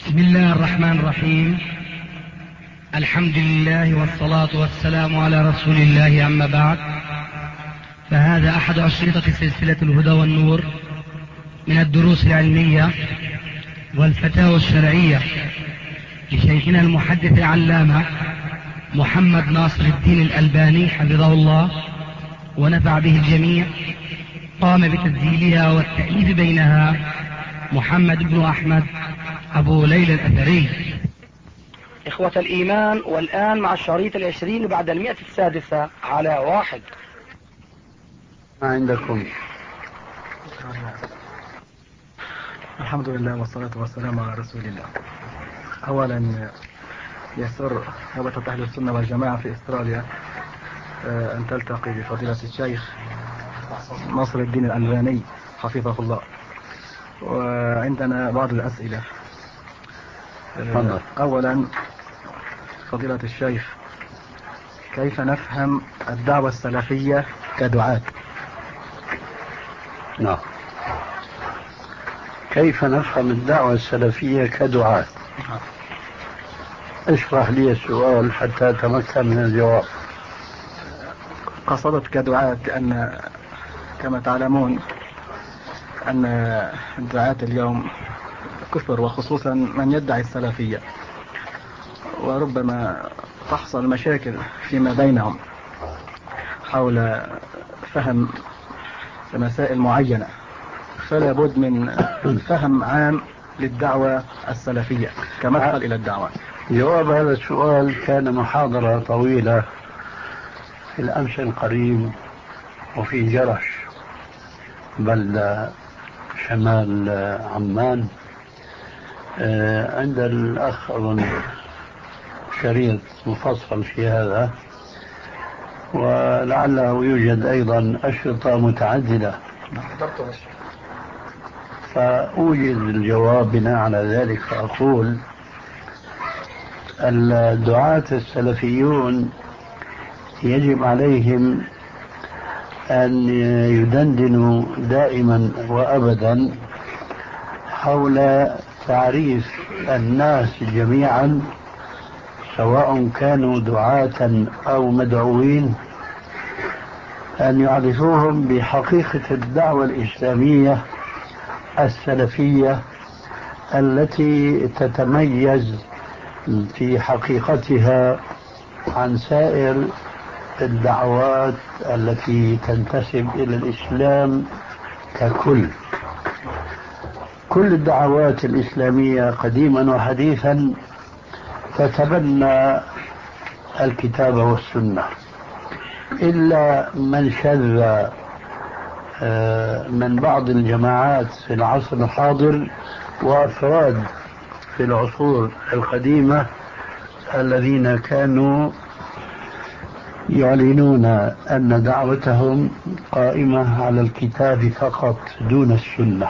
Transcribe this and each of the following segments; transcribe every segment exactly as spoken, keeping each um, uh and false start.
بسم الله الرحمن الرحيم. الحمد لله والصلاة والسلام على رسول الله، أما بعد، فهذا أحد أشرطة سلسلة الهدى والنور من الدروس العلمية والفتاوى الشرعية لشيخنا المحدث العلامة محمد ناصر الدين الألباني حفظه الله ونفع به الجميع. قام بتسجيلها والتأليف بينها محمد بن أحمد أبو ليلى الأثري. إخوة الإيمان، والآن مع الشريط العشرين بعد المئة السادسة على واحد. ما عندكم؟ الحمد لله والصلاة والسلام على رسول الله. أولا يسر رابطة أهل السنة والجماعة في أستراليا أن تلتقي بفضيلة الشيخ ناصر الدين الألباني حفظه الله، وعندنا بعض الأسئلة. أولا فضيلة الشيخ، كيف نفهم الدعوة السلفية كدعاة؟ نعم، كيف نفهم الدعوة السلفية كدعاة؟ اشرح لي السؤال حتى أتمكن من الجواب. قصدت كدعاة لأن كما تعلمون أن الدعاة اليوم كثر، وخصوصا من يدعي السلفية، وربما تحصل مشاكل فيما بينهم حول فهم مسائل معينة، فلا بد من فهم عام للدعوة السلفية كمدخل إلى الدعوة. جواب هذا السؤال كان محاضرة طويلة في الأمس القريب وفي جرش بلدة شمال عمان، عند الأخ أظن شريط مفصل في هذا، ولعله يوجد أيضا أشرطة متعددة، فأوجد الجواب بناء على ذلك. فأقول الدعاة السلفيون يجب عليهم أن يدندنوا دائما وأبدا حول تعريف الناس جميعا، سواء كانوا دعاة أو مدعوين، أن يعرفوهم بحقيقة الدعوة الإسلامية السلفية التي تتميز في حقيقتها عن سائر الدعوات التي تنتسب إلى الإسلام ككل. كل الدعوات الإسلامية قديما وحديثا تتبنى الكتاب والسنة، إلا من شذ من بعض الجماعات في العصر الحاضر وأفراد في العصور القديمة الذين كانوا يعلنون أن دعوتهم قائمة على الكتاب فقط دون السنة،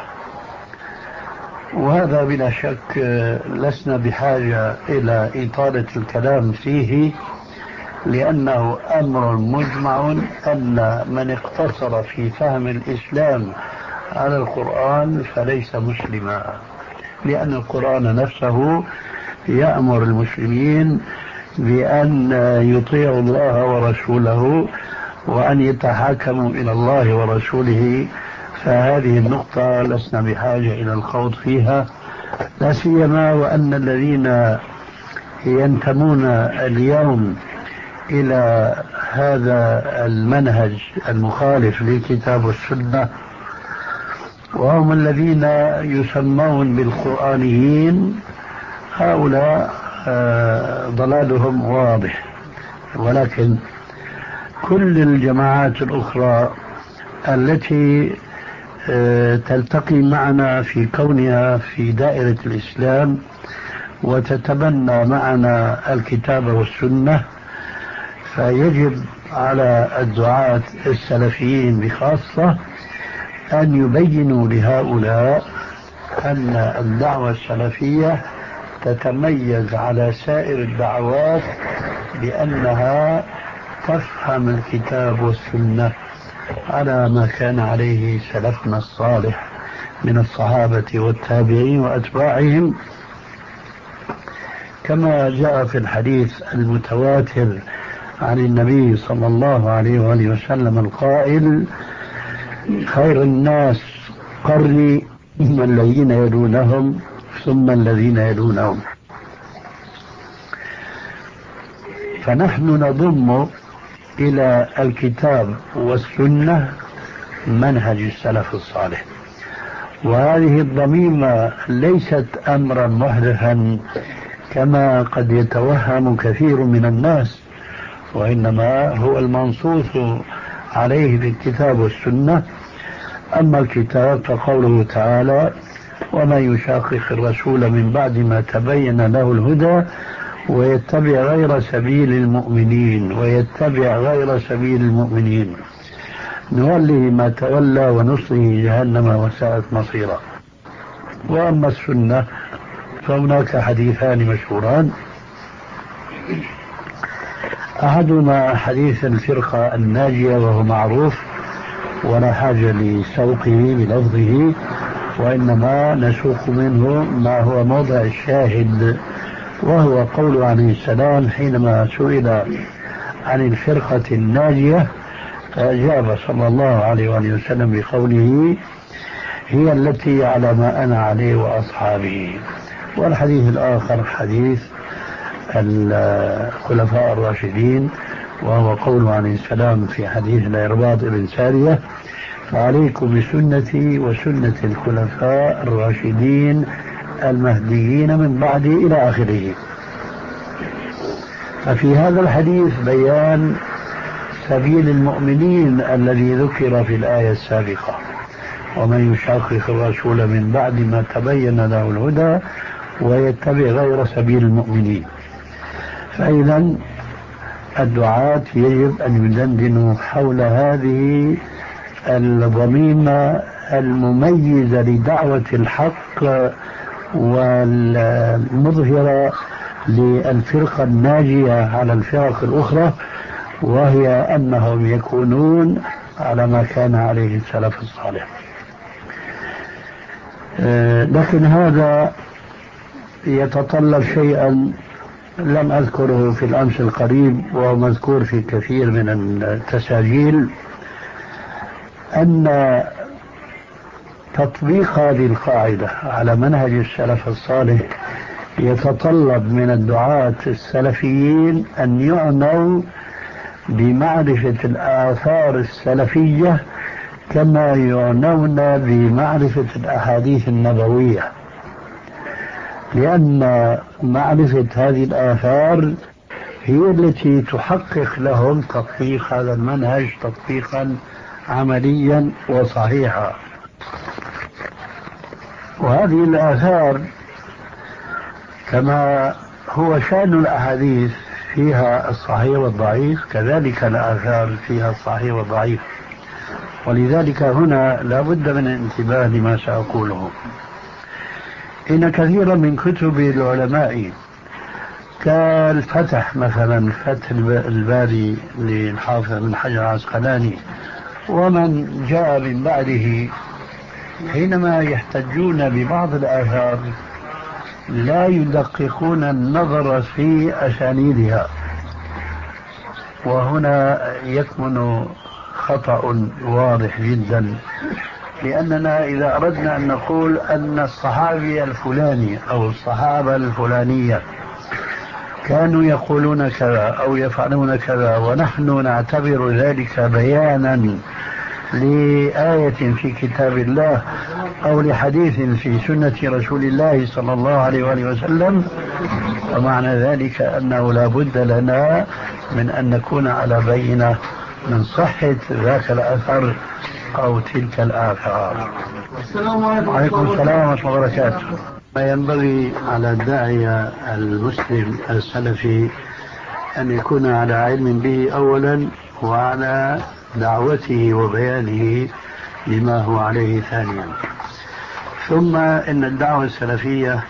وهذا بلا شك لسنا بحاجة إلى إطالة الكلام فيه، لأنه أمر مجمع أن من اقتصر في فهم الإسلام على القرآن فليس مسلما، لأن القرآن نفسه يأمر المسلمين بأن يطيعوا الله ورسوله وأن يتحاكموا إلى الله ورسوله. فهذه النقطة لسنا بحاجة إلى الخوض فيها، لا سيما وأن الذين ينتمون اليوم إلى هذا المنهج المخالف للكتاب والسنة وهم الذين يسمون بالقرآنيين، هؤلاء ضلالهم واضح. ولكن كل الجماعات الأخرى التي تلتقي معنا في كونها في دائرة الإسلام وتتبنى معنا الكتاب والسنة، فيجب على الدعاة السلفيين بخاصة أن يبينوا لهؤلاء أن الدعوة السلفية تتميز على سائر الدعوات بأنها تفهم الكتاب والسنة على ما كان عليه سلفنا الصالح من الصحابة والتابعين وأتباعهم، كما جاء في الحديث المتواتر عن النبي صلى الله عليه وآله وسلم القائل: خير الناس قرني ثم الذين يلونهم ثم الذين يلونهم. فنحن نضم إلى الكتاب والسنة منهج السلف الصالح، وهذه الضميمة ليست أمرا محدثا كما قد يتوهم كثير من الناس، وإنما هو المنصوص عليه بالكتاب والسنة. أما الكتاب فقوله تعالى: ومن يشاقق الرسول من بعد ما تبين له الهدى ويتبع غير سبيل المؤمنين ويتبع غير سبيل المؤمنين نوله ما تولى ونصله جهنم وساءت مصيرا. وأما السنة فهناك حديثان مشهوران: أحدهما حديث الفرقة الناجية وهو معروف ولا حاجة لسوقه بلفظه، وإنما نسوق منه ما هو موضع الشاهد، وهو قول عليه السلام حينما سئل عن الفرقة الناجية فأجاب صلى الله عليه وآله وسلم بقوله: هي التي على ما أنا عليه وأصحابي. والحديث الآخر حديث الخلفاء الراشدين، وهو قول عليه السلام في حديث العرباض بن سارية: فعليكم بسنتي وسنة الخلفاء الراشدين المهديين من بعدي إلى آخره. ففي هذا الحديث بيان سبيل المؤمنين الذي ذكر في الآية السابقة: ومن يشاقق الرسول من بعد ما تبين له الهدى ويتبع غير سبيل المؤمنين. فإذا الدعاة يجب أن يدندنوا حول هذه الضميمة المميزة لدعوة الحق والمظهرة للفرقة الناجية على الفرق الأخرى، وهي أنهم يكونون على ما كان عليه السلف الصالح. لكن هذا يتطلب شيئا لم أذكره في الأمس القريب وهو مذكور في كثير من التساجيل، أن تطبيق هذه القاعدة على منهج السلف الصالح يتطلب من الدعاة السلفيين أن يعنوا بمعرفة الآثار السلفية كما يعنون بمعرفة الأحاديث النبوية، لأن معرفة هذه الآثار هي التي تحقق لهم تطبيق هذا المنهج تطبيقا عمليا وصحيحا. وهذه الآثار كما هو شأن الأحاديث فيها الصحيح والضعيف، كذلك الآثار فيها الصحيح والضعيف. ولذلك هنا لا بد من الانتباه لما سأقوله. إن كثيرا من كتب العلماء كالفتح مثلا، فتح الباري للحافظ بن حجر العسقلاني ومن جاء من بعده، حينما يحتجون ببعض الآثار لا يدققون النظر في أسانيدها، وهنا يكمن خطأ واضح جدا. لأننا إذا أردنا أن نقول أن الصحابي الفلاني أو الصحابة الفلانية كانوا يقولون كذا أو يفعلون كذا، ونحن نعتبر ذلك بيانا لآية في كتاب الله أو لحديث في سنة رسول الله صلى الله عليه وآله وسلم، ومعنى ذلك أنه لا بد لنا من أن نكون على بينة من صحة ذاك الأثر أو تلك الآثار. السلام عليكم. وعليكم السلام ورحمة الله وبركاته. ما ينبغي على الداعية المسلم السلفي أن يكون على علم به أولا، وعلى دعوته وبيانه لما هو عليه ثانيا. ثم إن الدعوة السلفية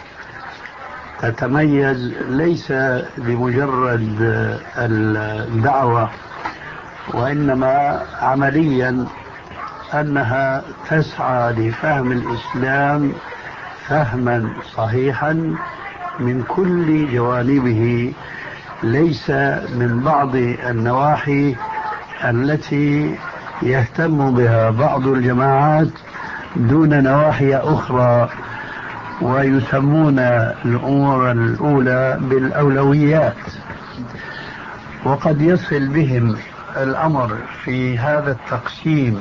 تتميز ليس بمجرد الدعوة، وإنما عمليا أنها تسعى لفهم الإسلام فهما صحيحا من كل جوانبه، ليس من بعض النواحي التي يهتم بها بعض الجماعات دون نواحي أخرى، ويسمون الأمور الأولى بالأولويات. وقد يصل بهم الأمر في هذا التقسيم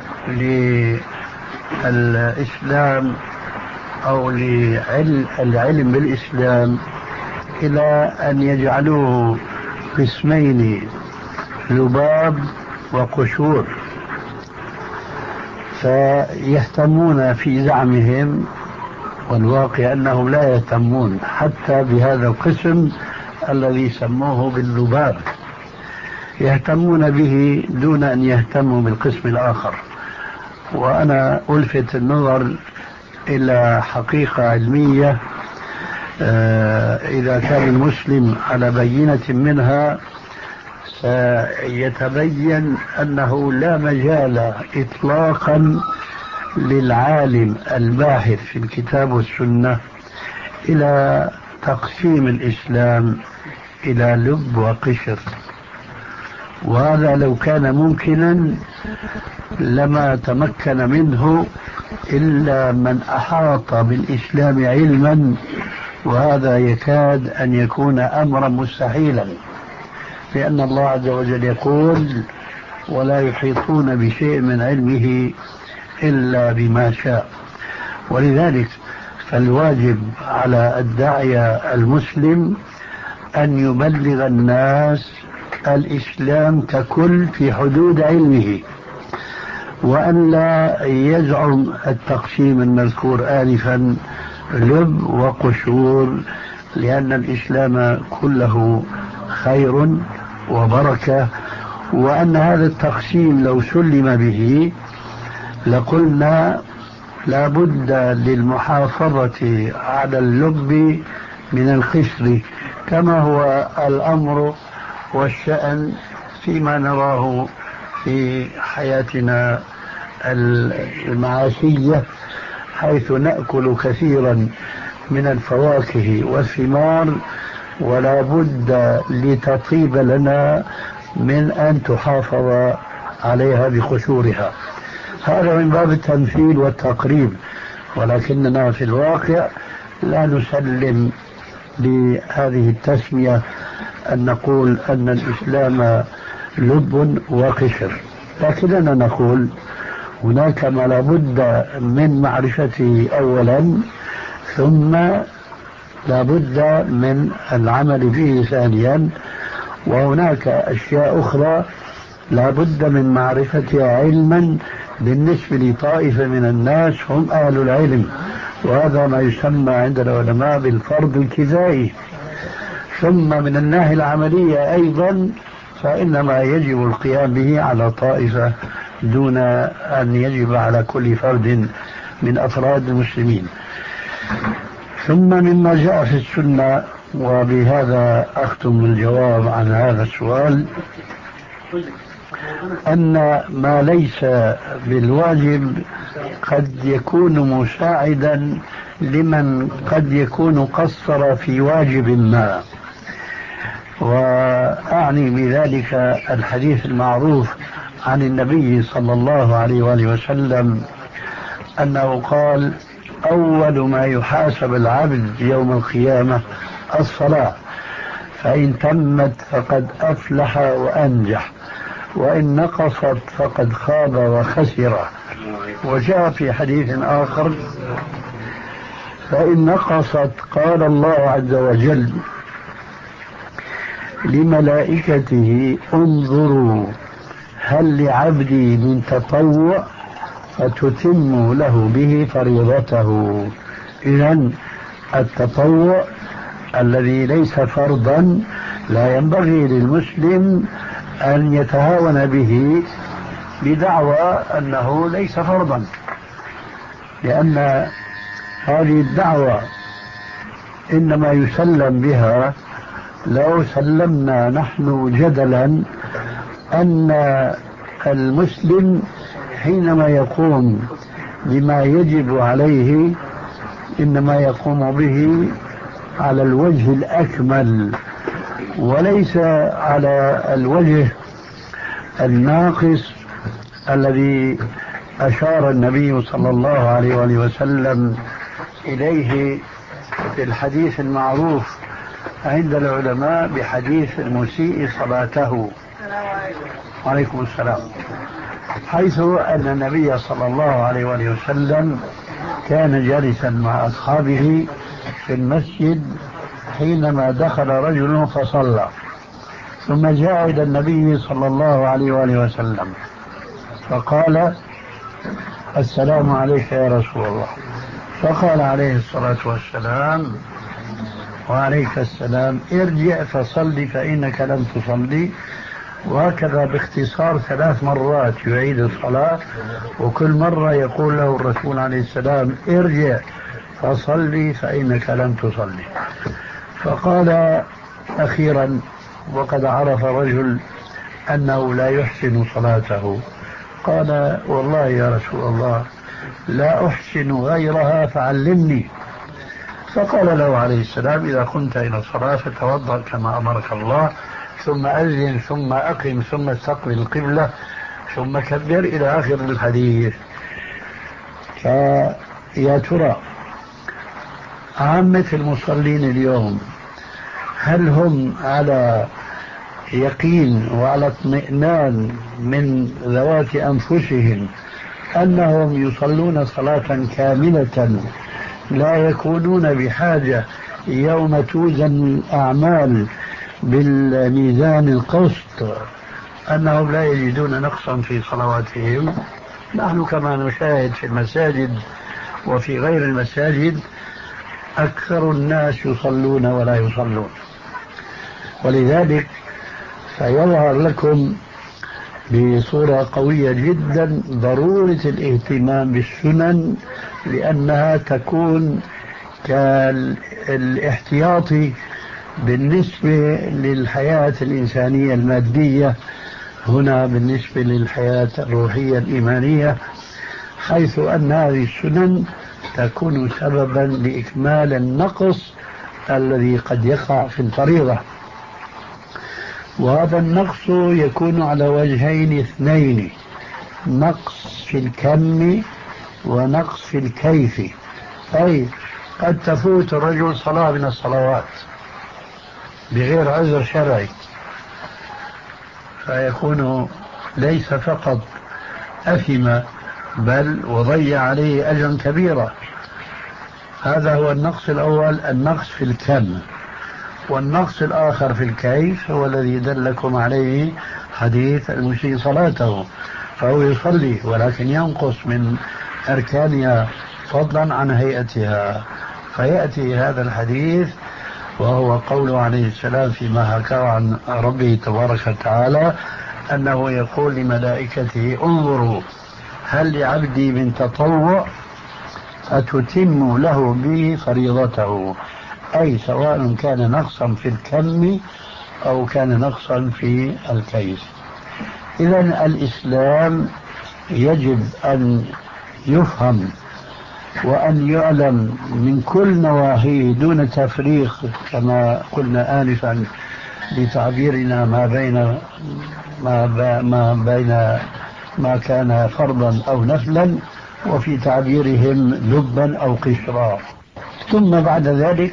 للإسلام أو للعلم بالإسلام إلى أن يجعلوه قسمين، لباب وقشور، فيهتمون في زعمهم، والواقع أنهم لا يهتمون حتى بهذا القسم الذي سموه باللباب، يهتمون به دون أن يهتموا بالقسم الآخر. وأنا ألفت النظر إلى حقيقة علمية، إذا كان المسلم على بينة منها سيتبين أنه لا مجال إطلاقا للعالم الباحث في الكتاب والسنة إلى تقسيم الإسلام إلى لب وقشر. وهذا لو كان ممكنا لما تمكن منه إلا من أحاط بالإسلام علما، وهذا يكاد أن يكون أمرا مستحيلا، لأن الله عز وجل يقول: ولا يحيطون بشيء من علمه إلا بما شاء. ولذلك فالواجب على الداعية المسلم أن يبلغ الناس الإسلام ككل في حدود علمه، وأن لا يزعم التقسيم المذكور آنفا لب وقشور، لأن الإسلام كله خير وبركة، وأن هذا التقسيم لو سلم به لقلنا لا بد للمحافظة على اللب من القشر، كما هو الأمر والشأن فيما نراه في حياتنا المعاشية، حيث نأكل كثيرا من الفواكه والثمار، ولا بد لتطيب لنا من أن تحافظ عليها بقشورها. هذا من باب التمثيل والتقريب، ولكننا في الواقع لا نسلم لهذه التسمية أن نقول أن الإسلام لب وقشر، لكننا نقول هناك ما لابد من معرفته أولا، ثم لابد من العمل به ثانيا، وهناك أشياء أخرى لابد من معرفتها علما بالنسبة لطائفة من الناس هم أهل العلم، وهذا ما يسمى عند العلماء بالفرض الكفائي. ثم من الناحية العملية أيضا فإنما يجب القيام به على طائفة دون أن يجب على كل فرد من أفراد المسلمين. ثم مما جاء في السنة، وبهذا أختم الجواب عن هذا السؤال، أن ما ليس بالواجب قد يكون مساعدا لمن قد يكون قصر في واجب ما، وأعني بذلك الحديث المعروف عن النبي صلى الله عليه وآله وسلم أنه قال: أول ما يحاسب العبد يوم القيامة الصلاة، فإن تمت فقد أفلح وأنجح، وإن نقصت فقد خاب وخسر. وجاء في حديث آخر: فإن نقصت قال الله عز وجل لملائكته: انظروا هل لعبدي من تطوع فتتم له به فريضته. إذن التطوع الذي ليس فرضا لا ينبغي للمسلم أن يتهاون به بدعوى أنه ليس فرضا، لأن هذه الدعوة إنما يسلم بها لو سلمنا نحن جدلا أن المسلم حينما يقوم بما يجب عليه إنما يقوم به على الوجه الأكمل وليس على الوجه الناقص الذي أشار النبي صلى الله عليه وآله وسلم إليه في الحديث المعروف عند العلماء بحديث المسيء صلاته. وعليكم السلام. حيث أن النبي صلى الله عليه وآله وسلم كان جالسا مع أصحابه في المسجد حينما دخل رجل فصلى، ثم جاء إلى النبي صلى الله عليه وآله وسلم فقال: السلام عليك يا رسول الله. فقال عليه الصلاة والسلام: وعليك السلام، ارجع فصلي فإنك لم تصلي. وهكذا باختصار ثلاث مرات يعيد الصلاة، وكل مرة يقول له الرسول عليه السلام: ارجع فصلي فإنك لم تصلي. فقال أخيرا وقد عرف رجل أنه لا يحسن صلاته، قال: والله يا رسول الله لا أحسن غيرها فعلمني. فقال له عليه السلام: إذا قمت إلى الصلاة فتوضأ كما أمرك الله، ثم أذن، ثم أقم، ثم استقبل القبلة، ثم كبر، إلى آخر الحديث. فيا ترى عامة المصلين اليوم هل هم على يقين وعلى اطمئنان من ذوات أنفسهم أنهم يصلون صلاة كاملة لا يكونون بحاجة يوم توزن الأعمال بالميزان القسط أنهم لا يجدون نقصا في صلواتهم؟ نحن كما نشاهد في المساجد وفي غير المساجد أكثر الناس يصلون ولا يصلون. ولذلك فيظهر لكم بصورة قوية جدا ضرورة الاهتمام بالسنن، لأنها تكون كالاحتياطي بالنسبة للحياة الإنسانية المادية، هنا بالنسبة للحياة الروحية الإيمانية، حيث أن هذه السنن تكون سببا لإكمال النقص الذي قد يقع في الفريضة. وهذا النقص يكون على وجهين اثنين: نقص في الكم ونقص في الكيف. أي قد تفوت الرجل صلاة من الصلوات بغير عذر شرعي، فيكون ليس فقط أثم بل وضيع عليه أجرا كبيرا. هذا هو النقص الأول، النقص في الكم. والنقص الآخر في الكيف هو الذي دلكم عليه حديث المسيء صلاته، فهو يصلي ولكن ينقص من أركانها فضلا عن هيئتها. فيأتي هذا الحديث وهو قوله عليه السلام فيما حكاه عن ربه تبارك وتعالى أنه يقول لملائكته: انظروا هل لعبدي من تطوع أتتم له به فريضته، أي سواء كان نقصا في الكم أو كان نقصا في الكيف. إذن الإسلام يجب أن يفهم وأن يعلم من كل نواحيه دون تفريق، كما قلنا آنفا بتعبيرنا ما بين ما, ما بين ما كان فرضا أو نفلا، وفي تعبيرهم لبا أو قشرا. ثم بعد ذلك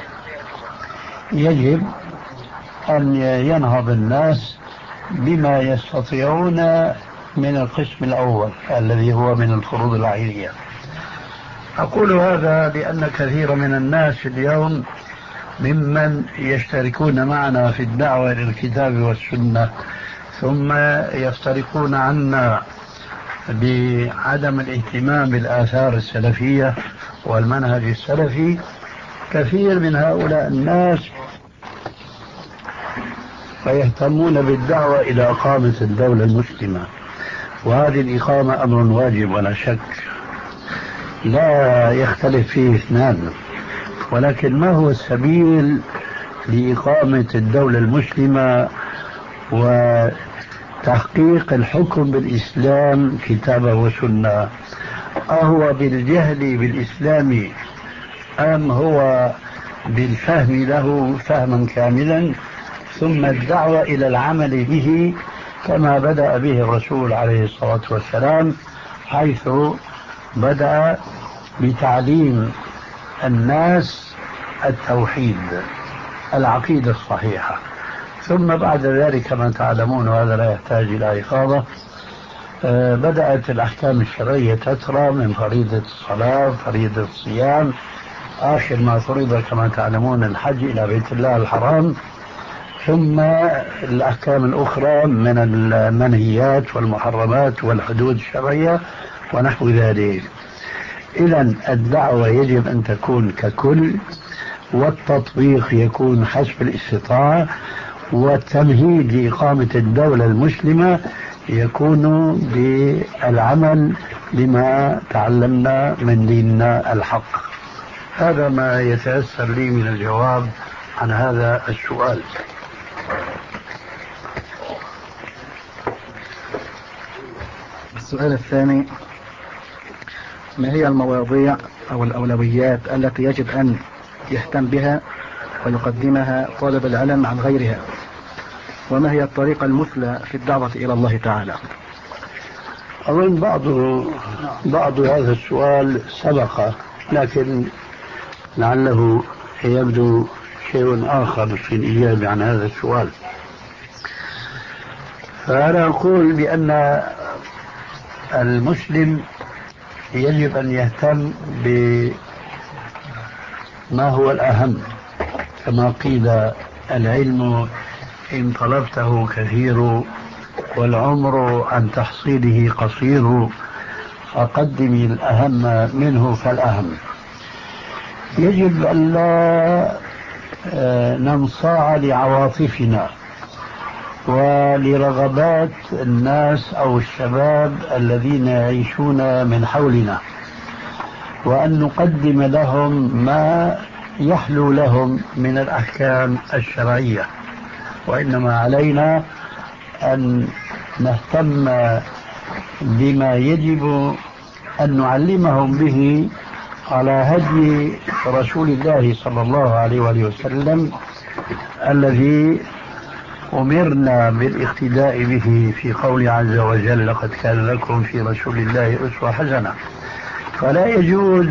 يجب أن ينهض الناس بما يستطيعون من القسم الأول الذي هو من الفروض العينية. أقول هذا لأن كثير من الناس اليوم ممن يشتركون معنا في الدعوة إلى الكتاب والسنة ثم يفترقون عنا بعدم الاهتمام بالآثار السلفية والمنهج السلفي، كثير من هؤلاء الناس فيهتمون بالدعوة إلى إقامة الدولة المسلمة، وهذه الإقامة أمر واجب ولا شك لا يختلف فيه اثنان، ولكن ما هو السبيل لإقامة الدولة المسلمة وتحقيق الحكم بالإسلام كتابة وسنة؟ أهو بالجهل بالإسلام أم هو بالفهم له فهما كاملا، ثم الدعوة إلى العمل به كما بدأ به الرسول عليه الصلاة والسلام، حيث بدأ بتعليم الناس التوحيد، العقيدة الصحيحة، ثم بعد ذلك كما تعلمون وهذا لا يحتاج إلى إفاضة، بدأت الأحكام الشرعية تترى من فريضة الصلاة، فريضة الصيام، آخر ما فرض كما تعلمون الحج إلى بيت الله الحرام، ثم الأحكام الأخرى من المنهيات والمحرمات والحدود الشرعية ونحو ذلك. إذن الدعوة يجب أن تكون ككل، والتطبيق يكون حسب الاستطاعة، والتمهيد لإقامة الدولة المسلمة يكون بالعمل بما تعلمنا من ديننا الحق. هذا ما يتيسر لي من الجواب عن هذا السؤال. السؤال الثاني: ما هي المواضيع أو الأولويات التي يجب أن يهتم بها ويقدمها طالب العلم عن غيرها؟ وما هي الطريقة المثلى في الدعوة إلى الله تعالى؟ أظن بعض بعض هذا السؤال سبق، لكن لعله يبدو شيء آخر في الإجابة عن هذا السؤال. فأنا أقول بأن المسلم يجب أن يهتم بما هو الأهم، كما قيل: العلم إن طلبته كثير والعمر عن تحصيله قصير، فقدم الأهم منه فالأهم. يجب أن لا ننصاع لعواطفنا ولرغبات الناس أو الشباب الذين يعيشون من حولنا، وأن نقدم لهم ما يحلو لهم من الأحكام الشرعية، وإنما علينا أن نهتم بما يجب أن نعلمهم به على هدي رسول الله صلى الله عليه وآله وسلم، الذي أمرنا بالاقتداء به في قول عز وجل: لقد كان لكم في رسول الله أسوة حسنة. فلا يجوز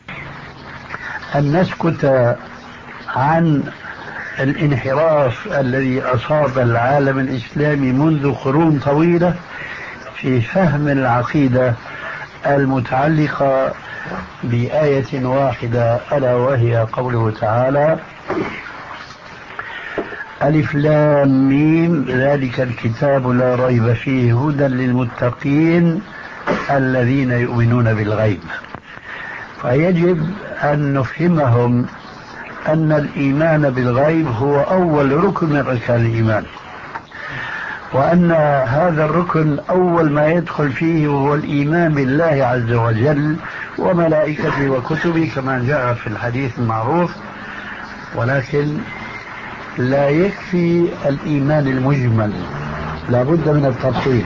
أن نسكت عن الانحراف الذي أصاب العالم الإسلامي منذ قرون طويلة في فهم العقيدة المتعلقة بآية واحدة، ألا وهي قوله تعالى: ألف لام ميم ذلك الكتاب لا ريب فيه هدى للمتقين الذين يؤمنون بالغيب. فيجب أن نفهمهم أن الإيمان بالغيب هو أول ركن من أركان الإيمان، وأن هذا الركن أول ما يدخل فيه هو الإيمان بالله عز وجل وملائكته وكتبه كما جاء في الحديث المعروف. ولكن لا يكفي الإيمان المجمل، لا بد من التفصيل.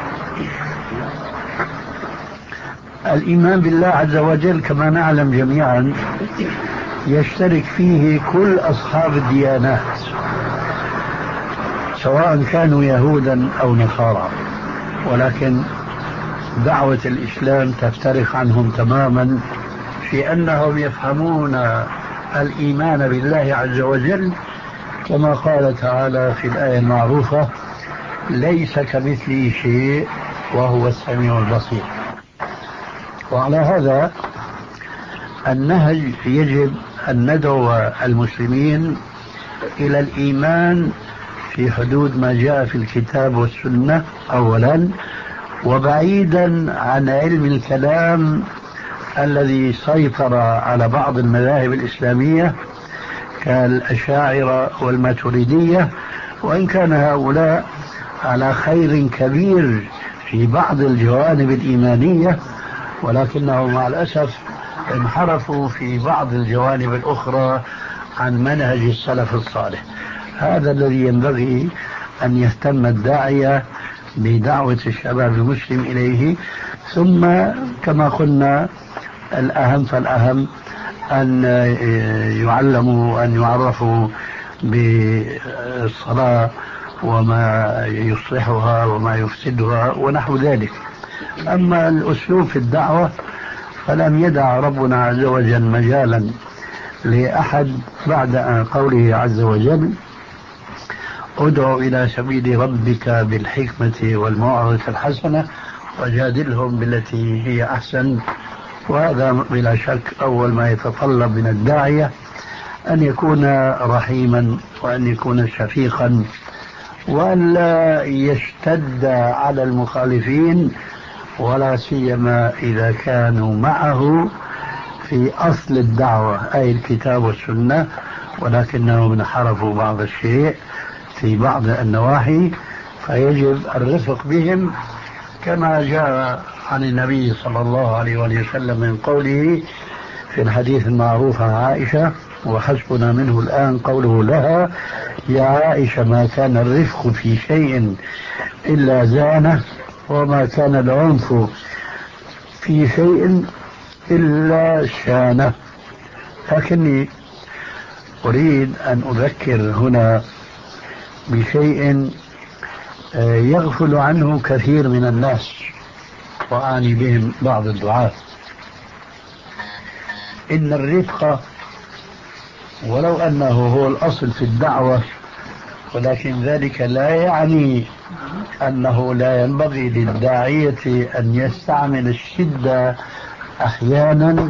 الإيمان بالله عز وجل كما نعلم جميعا يشترك فيه كل أصحاب الديانات، سواء كانوا يهودا أو نصارى، ولكن دعوة الإسلام تفترق عنهم تماما في أنهم يفهمون الإيمان بالله عز وجل كما قال تعالى في الآية المعروفة: ليس كمثله شيء وهو السميع البصير. وعلى هذا النهج يجب أن ندعو المسلمين إلى الإيمان في حدود ما جاء في الكتاب والسنة أولا، وبعيدا عن علم الكلام الذي سيطر على بعض المذاهب الإسلامية كالأشاعرة والماتريدية، وإن كان هؤلاء على خير كبير في بعض الجوانب الإيمانية، ولكنه مع الأسف انحرفوا في بعض الجوانب الأخرى عن منهج السلف الصالح. هذا الذي ينبغي أن يهتم الداعية بدعوة الشباب المسلم إليه. ثم كما قلنا الأهم فالأهم أن يعلموا أن يعرفوا بالصلاة وما يصلحها وما يفسدها ونحو ذلك. أما الأسلوب في الدعوة فلم يدع ربنا عز وجل مجالا لأحد بعد أن قوله عز وجل ادع إلى سبيل ربك بالحكمة والموعظة الحسنة وجادلهم بالتي هي أحسن. وهذا بلا شك أول ما يتطلب من الداعية أن يكون رحيما وأن يكون شفيقا وأن لا يشتد على المخالفين، ولا سيما إذا كانوا معه في أصل الدعوة أي الكتاب والسنة، ولكنهم انحرفوا بعض الشيء في بعض النواحي، فيجب الرفق بهم كما جاء عن النبي صلى الله عليه وسلم من قوله في الحديث المعروف عن عائشة وحسبنا منه الآن قوله لها يا عائشة ما كان الرفق في شيء إلا زانه وما كان العنف في شيء إلا شانه. لكني أريد أن أذكر هنا بشيء يغفل عنه كثير من الناس وأعني بهم بعض الدعاة. إن الرفق ولو أنه هو الأصل في الدعوة، ولكن ذلك لا يعني أنه لا ينبغي للداعية أن يستعمل الشدة أحيانا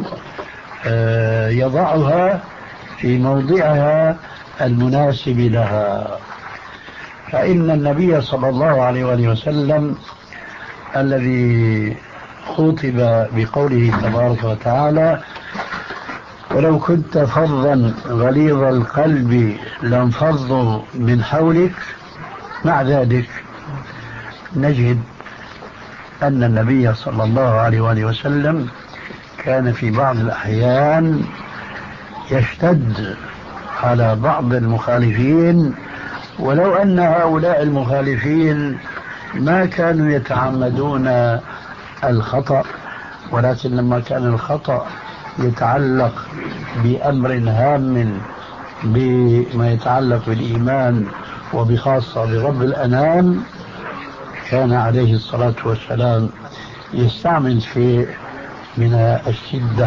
يضعها في موضعها المناسب لها. فإن النبي صلى الله عليه وسلم الذي خاطب بقوله تبارك وتعالى ولو كنت فظا غليظ القلب لانفضوا من حولك، مع ذلك نجد أن النبي صلى الله عليه وسلم كان في بعض الأحيان يشتد على بعض المخالفين، ولو أن هؤلاء المخالفين ما كانوا يتعمدون الخطأ، ولكن لما كان الخطأ يتعلق بأمر هام بما يتعلق بالإيمان وبخاصة برب الأنام، كان عليه الصلاة والسلام يستعمل شيء من الشدة.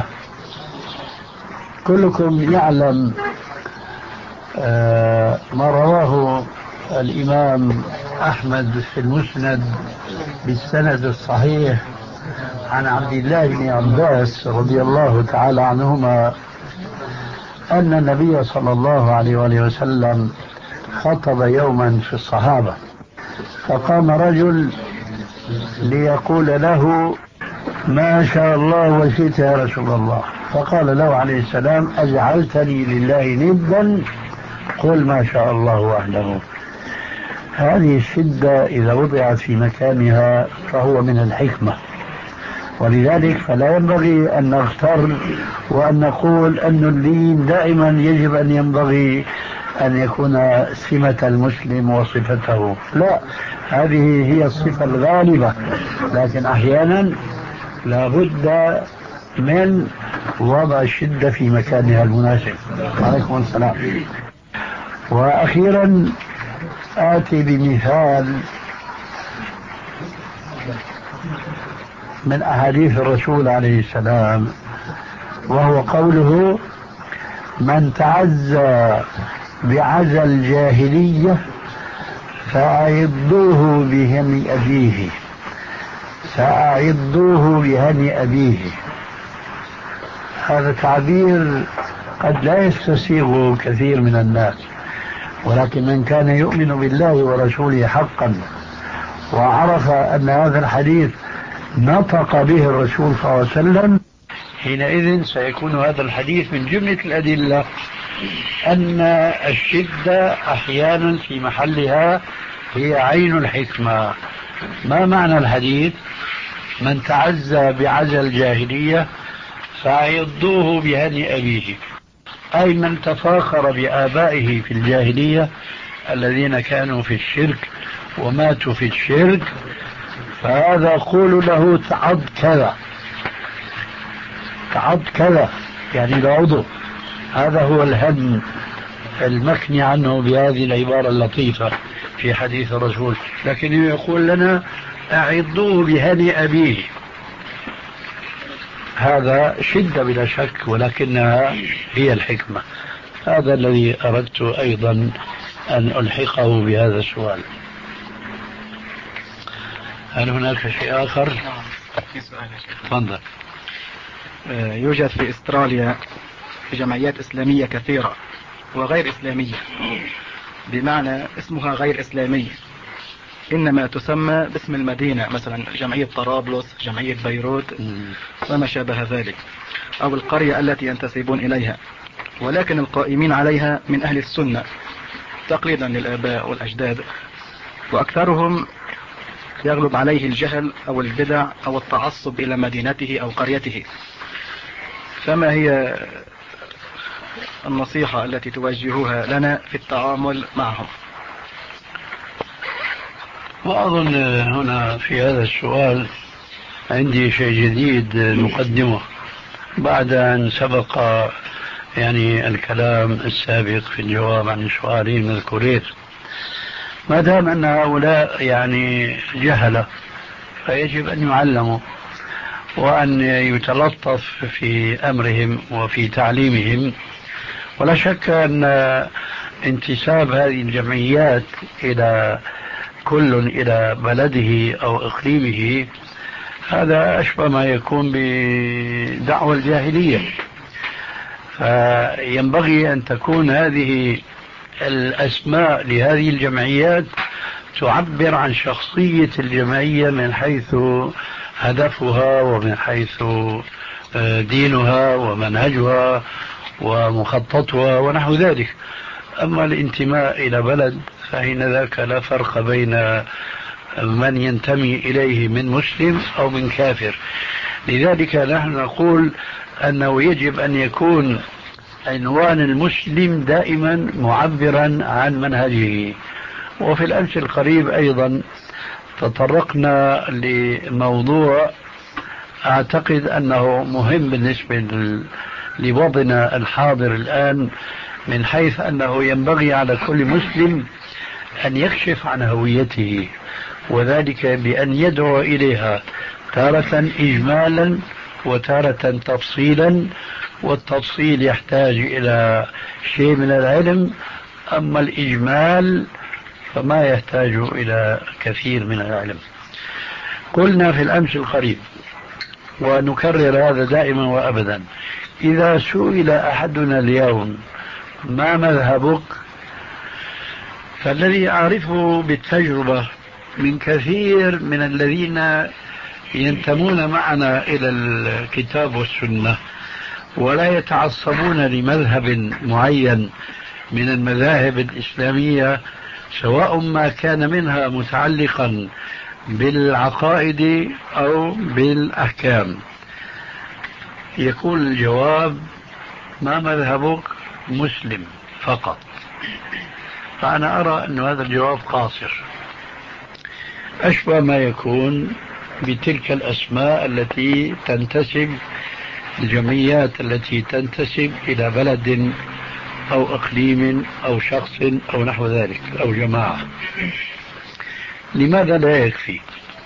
كلكم يعلم ما رواه الإمام أحمد في المسند بالسند الصحيح عن عبد الله بن عباس رضي الله تعالى عنهما أن النبي صلى الله عليه وسلم خطب يوما في الصحابة، فقام رجل ليقول له ما شاء الله وشئت يا رسول الله، فقال له عليه السلام أجعلتني لله ندا قل ما شاء الله وحده. هذه الشدة إذا وضعت في مكانها فهو من الحكمة، ولذلك فلا ينبغي أن نغتر وأن نقول أن اللين دائما يجب أن ينبغي أن يكون سمة المسلم وصفته، لا، هذه هي الصفة الغالبة، لكن أحيانا لا بد من وضع الشدة في مكانها المناسب. عليكم السلام. وأخيرا آتي بمثال من أحاديث الرسول عليه السلام، وهو قوله من تعزى بعزى الجاهلية فأعضوه بهني أبيه فأعضوه بهني أبيه. هذا تعبير قد لا يستسيغه كثير من الناس، ولكن من كان يؤمن بالله ورسوله حقا وعرف أن هذا الحديث نطق به الرسول صلى الله عليه وسلم، حينئذ سيكون هذا الحديث من جملة الأدلة أن الشدة أحيانا في محلها هي عين الحكمة. ما معنى الحديث؟ من تعزى بعزى الجاهلية فأعضوه بهني أبيه، أي من تفاخر بآبائه في الجاهلية الذين كانوا في الشرك وماتوا في الشرك، فهذا قول له تعض كذا تعض كذا، يعني العضو. هذا هو الهم المكني عنه بهذه العبارة اللطيفة في حديث الرسول، لكن يقول لنا أعضوه بهني أبيه. هذا شدة بلا شك، ولكنها هي الحكمة. هذا الذي أردت أيضا أن ألحقه بهذا السؤال. هل هناك شيء آخر؟ في سؤال يا شيخ. تفضل. يوجد في استراليا جمعيات إسلامية كثيرة وغير إسلامية، بمعنى اسمها غير إسلامية، إنما تسمى باسم المدينة، مثلا جمعية طرابلس، جمعية بيروت وما شابه ذلك، أو القرية التي ينتسبون إليها، ولكن القائمين عليها من أهل السنة تقليدا للآباء والأجداد، وأكثرهم يغلب عليه الجهل أو البدع أو التعصب إلى مدينته أو قريته. فما هي النصيحة التي توجهوها لنا في التعامل معهم؟ وأظن هنا في هذا السؤال عندي شيء جديد نقدمه بعد أن سبق يعني الكلام السابق في الجواب عن السؤالين المذكورين. ما دام أن هؤلاء يعني جهلة فيجب أن يعلموا وأن يتلطف في أمرهم وفي تعليمهم. ولا شك أن انتساب هذه الجمعيات إلى كل إلى بلده أو إقليمه هذا أشبه ما يكون بدعوى الجاهلية، فينبغي أن تكون هذه الأسماء لهذه الجمعيات تعبر عن شخصية الجمعية من حيث هدفها ومن حيث دينها ومنهجها ومخططها ونحو ذلك. أما الانتماء إلى بلد فإن ذاك لا فرق بين من ينتمي إليه من مسلم أو من كافر. لذلك نحن نقول أنه يجب أن يكون عنوان المسلم دائما معبرا عن منهجه. وفي الأمس القريب أيضا تطرقنا لموضوع أعتقد أنه مهم بالنسبة لوضعنا الحاضر الآن، من حيث أنه ينبغي على كل مسلم أن يكشف عن هويته، وذلك بأن يدعو إليها تارة إجمالا وتارة تفصيلا، والتفصيل يحتاج إلى شيء من العلم، أما الإجمال فما يحتاج إلى كثير من العلم. قلنا في الأمس القريب ونكرر هذا دائما وأبدا: إذا سئل أحدنا اليوم ما مذهبك، فالذي أعرفه بالتجربة من كثير من الذين ينتمون معنا إلى الكتاب والسنة ولا يتعصبون لمذهب معين من المذاهب الإسلامية، سواء ما كان منها متعلقا بالعقائد أو بالأحكام، يكون الجواب ما مذهبك؟ مسلم فقط. فأنا أرى أن هذا الجواب قاصر، أشبه ما يكون بتلك الأسماء التي تنتسب الجمعيات التي تنتسب إلى بلد أو إقليم أو شخص أو نحو ذلك أو جماعة. لماذا لا يكفي؟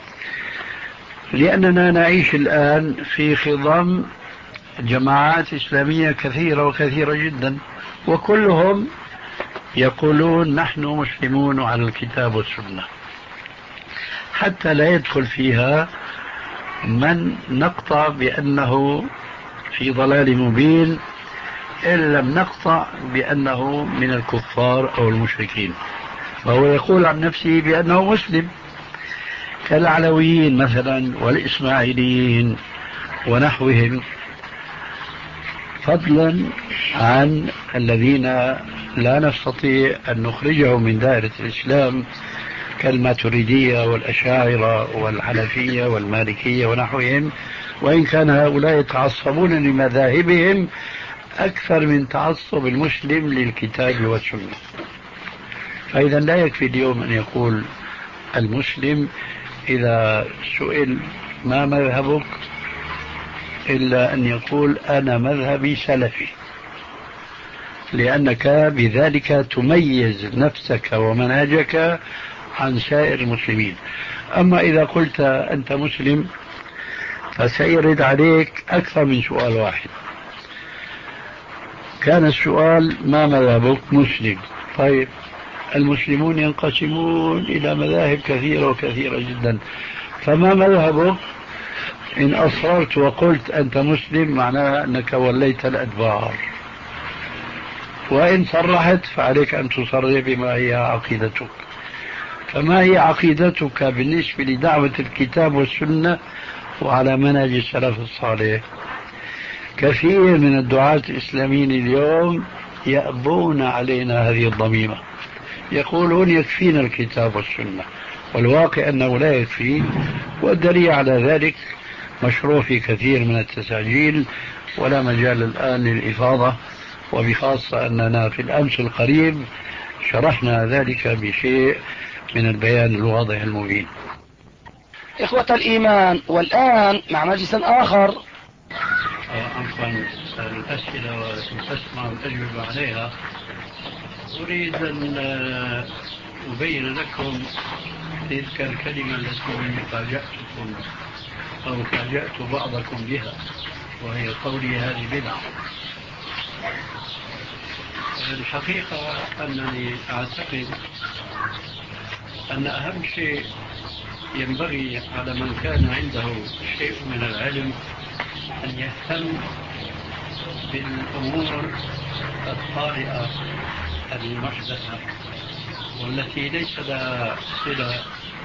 لأننا نعيش الآن في خضم جماعات إسلامية كثيرة وكثيرة جدا، وكلهم يقولون نحن مسلمون على الكتاب والسنة، حتى لا يدخل فيها من نقطع بأنه في ضلال مبين إن لم نقطع بأنه من الكفار أو المشركين، فهو يقول عن نفسه بأنه مسلم، كالعلويين مثلا والإسماعيليين ونحوهم، فضلا عن الذين لا نستطيع أن نخرجهم من دائرة الإسلام كالماتريدية والأشاعرة والحنفية والمالكية ونحوهم، وإن كان هؤلاء يتعصبون لمذاهبهم أكثر من تعصب المسلم للكتاب والسنة. فإذا لا يكفي اليوم أن يقول المسلم إذا سئل ما مذهبك إلا أن يقول أنا مذهبي سلفي، لأنك بذلك تميز نفسك ومنهجك عن سائر المسلمين. أما إذا قلت أنت مسلم فسيرد عليك أكثر من سؤال واحد. كان السؤال ما مذهبك؟ مسلم. طيب المسلمون ينقسمون إلى مذاهب كثيرة وكثيرة جدا، فما مذهبك؟ إن أصررت وقلت أنت مسلم معناها أنك وليت الأدبار، وإن صرحت فعليك أن تصرح بما هي عقيدتك. فما هي عقيدتك بالنسبة لدعوة الكتاب والسنة وعلى منهج السلف الصالح؟ كثير من الدعاة الإسلاميين اليوم يأبون علينا هذه الضميمة، يقولون يكفينا الكتاب والسنة، والواقع أنه لا يكفي، والدليل على ذلك مشروع في كثير من التساجيل ولا مجال الآن للإفاضة، وبخاصة أننا في الأمس القريب شرحنا ذلك بشيء من البيان الواضح المبين. إخوة الإيمان، والآن مع مجلس آخر. عفوا، الأسئلة وتسمع الأجوبة عليها. أريد أن أبين لكم تلك الكلمة التي فاجأتكم أو فاجأت بعضكم بها، وهي قولي هذه بدعة. الحقيقة أنني أعتقد أن أهم شيء ينبغي على من كان عنده شيء من العلم أن يهتم بالأمور الطارئة المحدثة والتي ليس لها صلة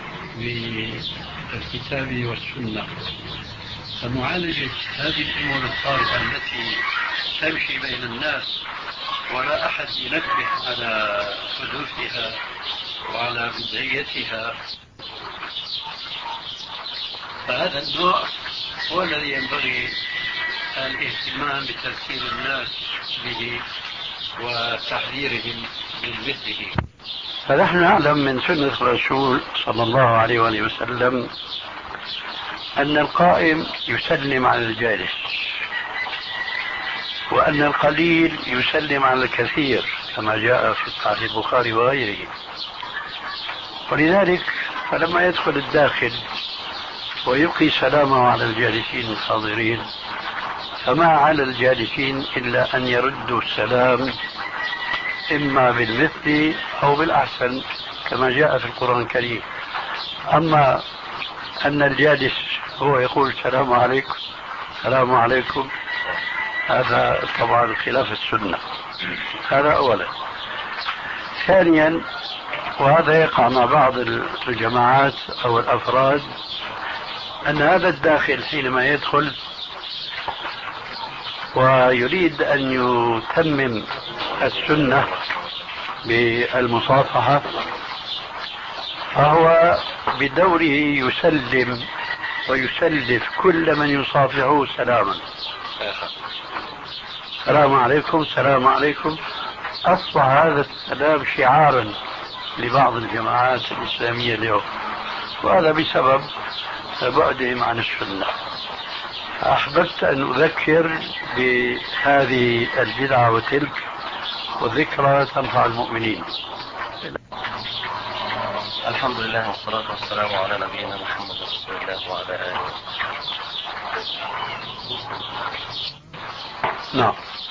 بالكتاب والسنة، فمعالجة هذه الأمور الطارئة التي تمشي بين الناس ولا أحد ينبه على حدوثها وعلى بدعيتها، فهذا النوع هو الذي ينبغي الاهتمام بتذكير الناس به وتحذيرهم من مثله. فنحن نعلم من سنة الرسول صلى الله عليه وآله وسلم أن القائم يسلم على الجالس، وأن القليل يسلم على الكثير كما جاء في صحيح البخاري وغيره. ولذلك فلما يدخل الداخل ويلقي سلامه على الجالسين الحاضرين، فما على الجالسين إلا أن يردوا السلام إما بالمثل أو بالأحسن كما جاء في القرآن الكريم. أما أن الجالس هو يقول السلام عليكم السلام عليكم، هذا طبعا خلاف السنة. هذا أولا. ثانيا، وهذا يقع مع بعض الجماعات أو الأفراد، أن هذا الداخل حينما يدخل ويريد أن يتمم السنة بالمصافحة فهو بدوره يسلم ويسلف كل من يصافحه سلاما، السلام عليكم السلام عليكم. أصبح هذا السلام شعارا لبعض الجماعات الإسلامية اليوم، وهذا بسبب بعدهم عن السنة. أحببت أن أذكر بهذه البدعة وتلك، وذكرى تنفع المؤمنين. الحمد لله والصلاة والسلام على نبينا محمد رسول الله وعلى آله. نعم.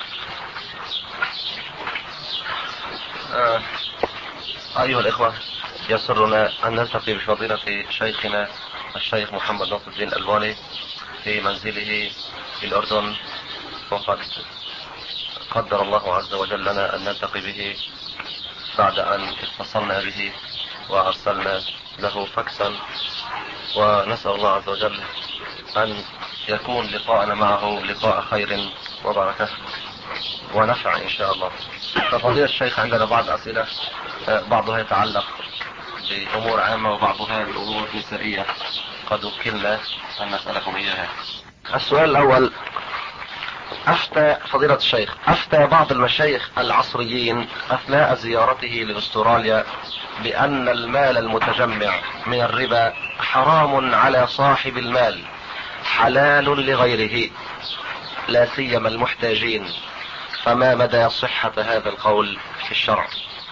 آه. أيها الإخوة، يسرنا أن نلتقي بفضيلة شيخنا الشيخ محمد ناصر الدين الألباني في منزله في الأردن، وقد قدر الله عز وجل لنا أن نلتقي به بعد أن اتصلنا به وأرسلنا له فاكسا، ونسأل الله عز وجل أن يكون لقاءنا معه لقاء خير وبركة ونفع إن شاء الله. ففضيلة الشيخ، عندنا بعض أسئلة، بعضها يتعلق بأمور عامة وبعضها بأمور نسائية قد وكلنا أن نسألكم إياها. السؤال الأول: أفتى فضيلة الشيخ أفتى بعض المشايخ العصريين أثناء زيارته لأستراليا بأن المال المتجمع من الربا حرام على صاحب المال، حلال لغيره لا سيما المحتاجين، فما مدى صحة هذا القول في الشرع؟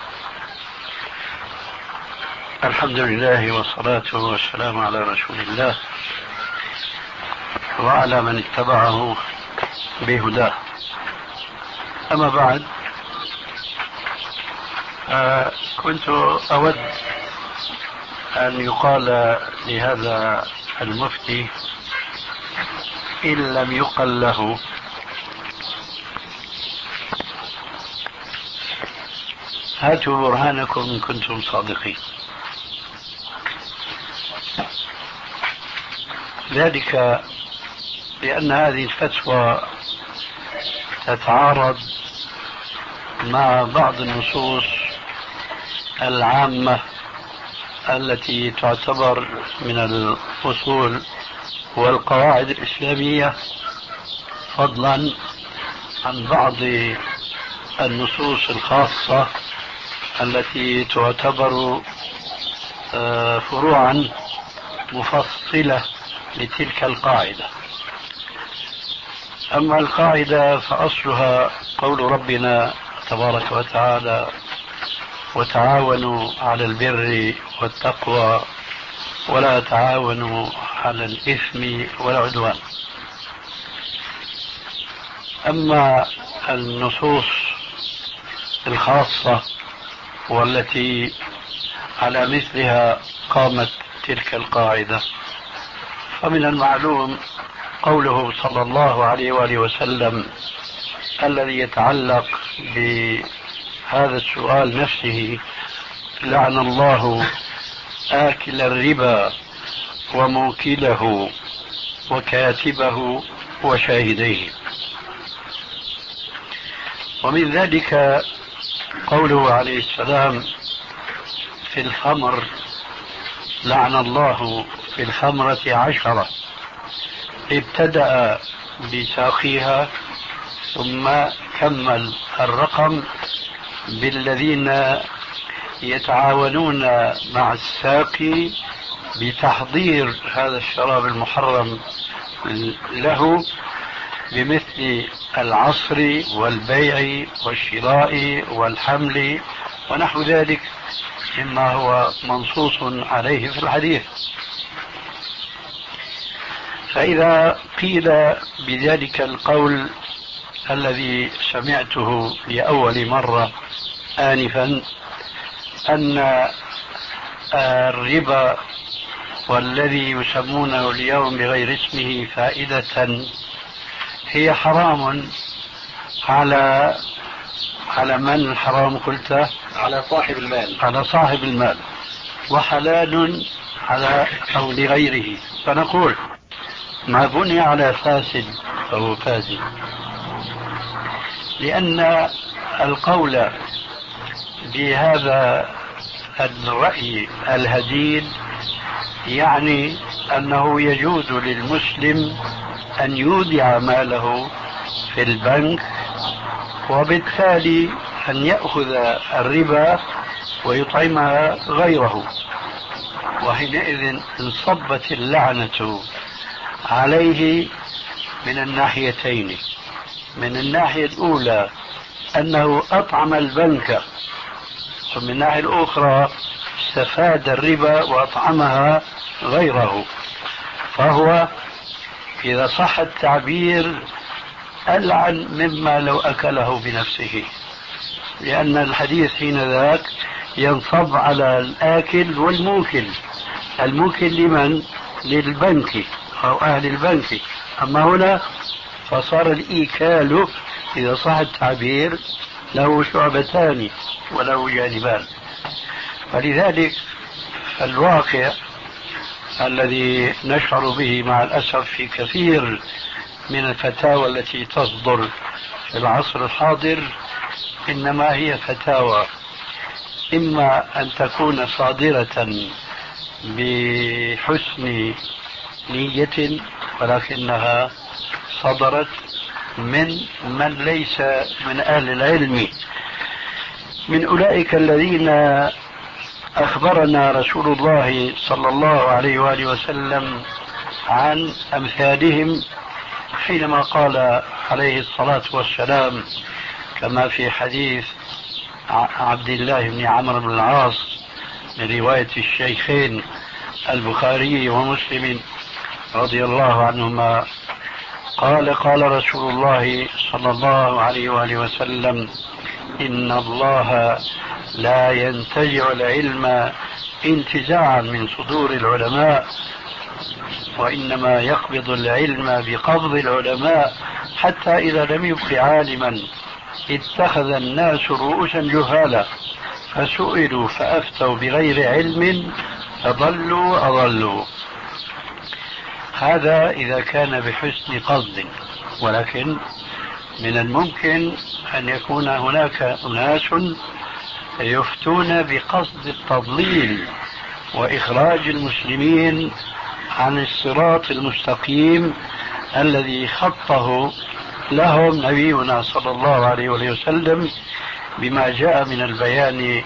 الحمد لله والصلاة والسلام على رسول الله وعلى من اتبعه بهداه. أما بعد، آه كنت أود أن يقال لهذا المفتي إن لم يقل له هاتوا برهانكم إن كنتم صادقين. ذلك لأن هذه الفتوى تتعارض مع بعض النصوص العامة التي تعتبر من الأصول والقواعد الإسلامية، فضلا عن بعض النصوص الخاصة التي تعتبر فروعا مفصلة لتلك القاعدة. أما القاعدة فأصلها قول ربنا تبارك وتعالى: وتعاونوا على البر والتقوى ولا تعاونوا على الإثم والعدوان. أما النصوص الخاصة والتي على مثلها قامت تلك القاعدة، فمن المعلوم قوله صلى الله عليه وآله وسلم الذي يتعلق بهذا السؤال نفسه: لعن الله آكل الربا وموكله وكاتبه وشاهديه. ومن ذلك قوله عليه السلام في الخمر: لعن الله في الخمرة عشرة، ابتدأ بساقيها ثم كمل الرقم بالذين يتعاونون مع الساقي بتحضير هذا الشراب المحرم له، بمثل العصر والبيع والشراء والحمل ونحو ذلك مما هو منصوص عليه في الحديث. فإذا قيل بذلك القول الذي سمعته لأول مرة آنفا أن الربا والذي يسمونه اليوم بغير اسمه فائدة هي حرام على على من حرام قلت؟ على صاحب المال على صاحب المال، وحلال على أو لغيره، فنقول ما بني على فاسد فهو فاسد، لأن القول بهذا الرأي الهديد يعني أنه يجوز للمسلم أن يودع ماله في البنك وبالتالي أن يأخذ الربا ويطعمها غيره، وحينئذ انصبت اللعنة عليه من الناحيتين: من الناحية الأولى أنه أطعم البنك، ومن الناحية الأخرى استفاد الربا وأطعمها غيره، فهو إذا صح التعبير ألعن مما لو أكله بنفسه، لأن الحديث حين ذاك ينصب على الآكل والموكل. الموكل لمن؟ للبنك أو أهل البنك. أما هنا فصار الإيكال إذا صح التعبير له شعبتان وله جانبان. فلذلك الواقع الذي نشعر به مع الأسف في كثير من الفتاوى التي تصدر في العصر الحاضر إنما هي فتاوى إما أن تكون صادرة بحسن نية ولكنها صدرت من من ليس من أهل العلم، من أولئك الذين أخبرنا رسول الله صلى الله عليه وآله وسلم عن أمثالهم حينما قال عليه الصلاة والسلام كما في حديث عبد الله بن عمرو بن العاص من رواية الشيخين البخاري ومسلم رضي الله عنهما قال قال رسول الله صلى الله عليه وآله وسلم إن الله لا ينتزع العلم انتزاعا من صدور العلماء وإنما يقبض العلم بقبض العلماء حتى إذا لم يبق عالما اتخذ الناس رؤوسا جهالا فسئلوا فأفتوا بغير علم فضلوا أضلوا. هذا إذا كان بحسن قصد، ولكن من الممكن أن يكون هناك أناس يفتون بقصد التضليل وإخراج المسلمين عن الصراط المستقيم الذي خطه لهم نبينا صلى الله عليه وسلم بما جاء من البيان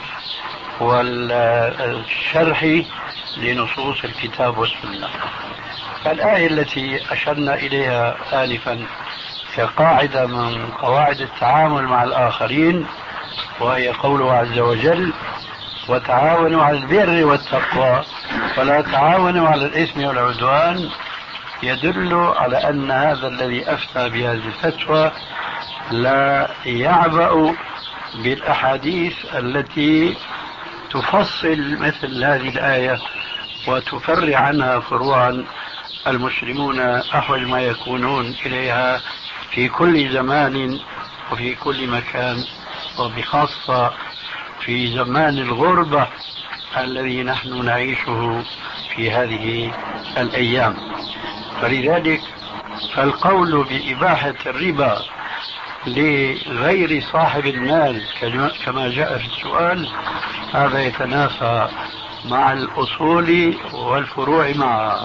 والشرح لنصوص الكتاب والسنة. فالآية التي أشرنا إليها آنفا كقاعدة من قواعد التعامل مع الآخرين وهي قوله عز وجل وتعاونوا على البر والتقوى ولا تعاونوا على الإثم والعدوان، يدل على أن هذا الذي أفتى بهذه الفتوى لا يعبأ بالأحاديث التي تفصل مثل هذه الآية وتفرع عنها فروعا المسلمون أحوج ما يكونون إليها في كل زمان وفي كل مكان، وبخاصة في زمان الغربة الذي نحن نعيشه في هذه الأيام. فلذلك فالقول بإباحة الربا لغير صاحب المال كما جاء في السؤال هذا يتنافى مع الأصول والفروع معها.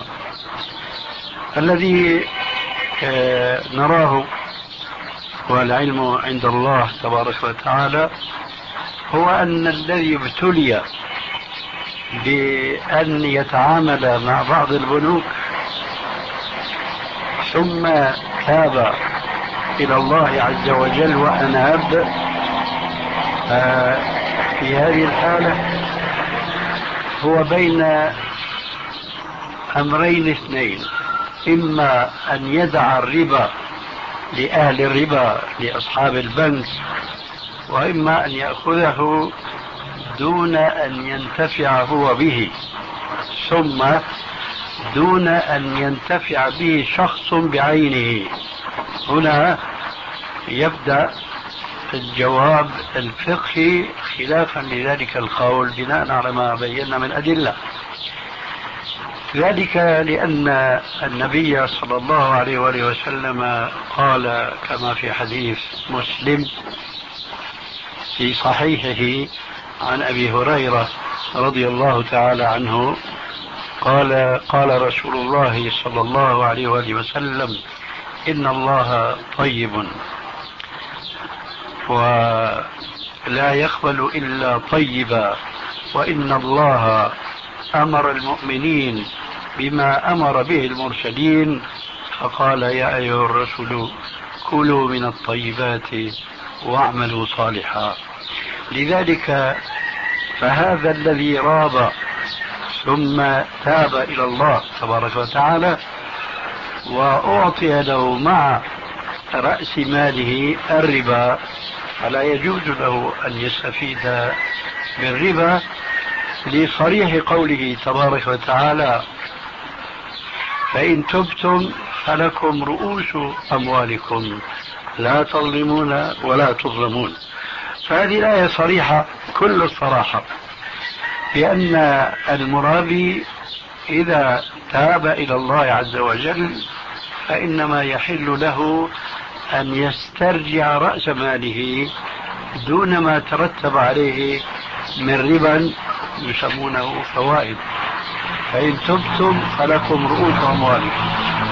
الذي نراه والعلم عند الله تبارك وتعالى هو أن الذي ابتلي بأن يتعامل مع بعض البنوك ثم تاب إلى الله عز وجل وأناب في هذه الحالة هو بين أمرين اثنين: إما أن يدع الربا لأهل الربا لأصحاب البنك، وإما أن يأخذه دون أن ينتفع هو به، ثم دون أن ينتفع به شخص بعينه. هنا يبدأ الجواب الفقهي خلافا لذلك القول بناء على ما بينا من أدلة ذلك، لأن النبي صلى الله عليه وآله وسلم قال كما في حديث مسلم في صحيحه عن أبي هريرة رضي الله تعالى عنه قال قال رسول الله صلى الله عليه وآله وسلم إن الله طيب ولا يقبل إلا طيبا، وإن الله أمر المؤمنين بما أمر به المرسلين، فقال يا أيها الرسل كلوا من الطيبات واعملوا صالحا. لذلك فهذا الذي راب ثم تاب إلى الله تبارك وتعالى وأعطي له مع رأس ماله الربا فلا يجوز له أن يستفيد بالربا، لصريح قوله تبارك وتعالى فإن تبتم فلكم رؤوس أموالكم لا تظلمون ولا تظلمون. فهذه الآية صريحة كل الصراحة بأن المرابي إذا تاب إلى الله عز وجل فإنما يحل له أن يسترجع رأس ماله دون ما ترتب عليه من ربا يسمونه فوائد. فإن تبتم فلكم رؤوس أموالكم.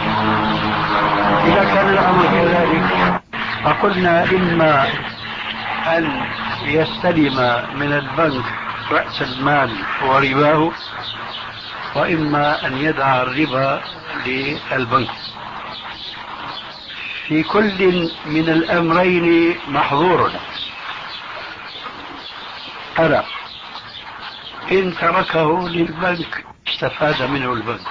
إذا كان الأمر كذلك فقلنا إما أن يستلم من البنك رأس المال ورباه، وإما أن يدع الربا للبنك. في كل من الأمرين محظور. أرى إن تركه للبنك استفاد منه البنك،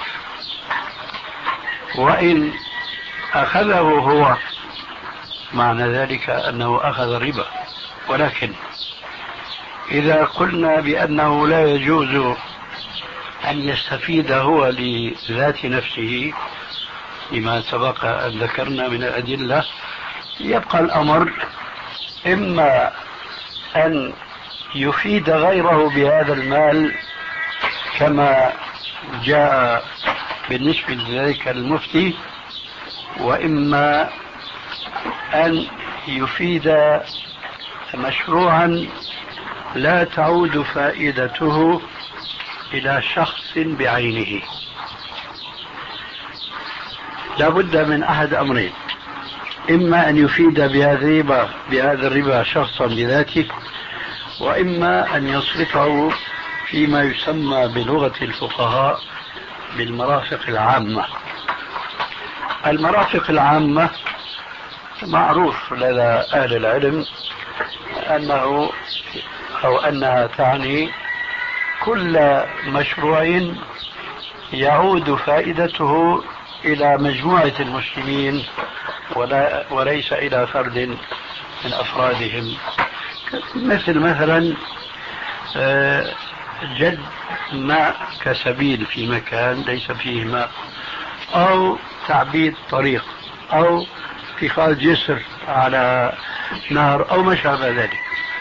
وإن أخذه هو معنى ذلك أنه أخذ الربا. ولكن إذا قلنا بأنه لا يجوز أن يستفيد هو لذات نفسه لما سبق أن ذكرنا من الأدلة، يبقى الأمر إما أن يفيد غيره بهذا المال كما جاء بالنسبة لذلك المفتي، وإما أن يفيد مشروعا لا تعود فائدته إلى شخص بعينه. لا بد من أحد أمرين: إما أن يفيد بهذا الربا بهذا الربا شخصا بذاته، وإما أن يصرفه فيما يسمى بلغة الفقهاء بالمرافق العامة. المرافق العامة معروف لدى أهل العلم أنه أو أنها تعني كل مشروع يعود فائدته إلى مجموعة المسلمين ولا وليس إلى فرد من أفرادهم، مثل مثلا جد ماء كسبيل في مكان ليس فيه ماء، أو تعبيد طريق، أو اتخاذ جسر على نهر، أو ما شابه ذلك.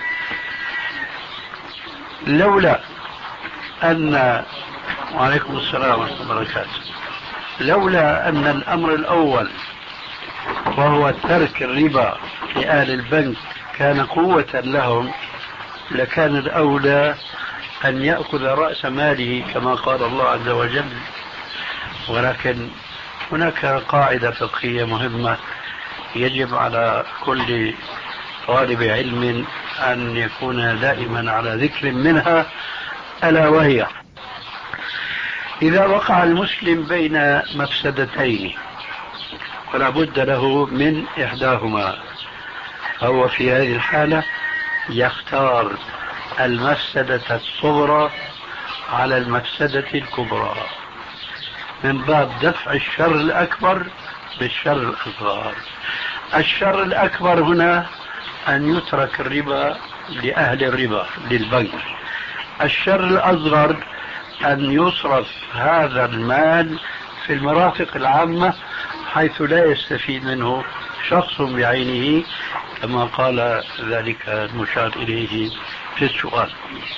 لولا أن وعليكم السلام ورحمة الله وبركاته لولا أن الأمر الأول وهو ترك الربا لأهل البنك كان قوة لهم، لكان الأولى أن يأخذ رأس ماله كما قال الله عز وجل. ولكن هناك قاعدة فقهية مهمة يجب على كل طالب علم أن يكون دائما على ذكر منها، ألا وهي: إذا وقع المسلم بين مفسدتين ولا بد له من إحداهما، فهو في هذه الحالة يختار المفسدة الصغرى على المفسدة الكبرى من باب دفع الشر الأكبر بالشر الأصغر. الشر الأكبر هنا أن يترك الربا لأهل الربا للبنك. الشر الأصغر أن يصرف هذا المال في المرافق العامة حيث لا يستفيد منه شخص بعينه كما قال ذلك المشار إليه في السؤال.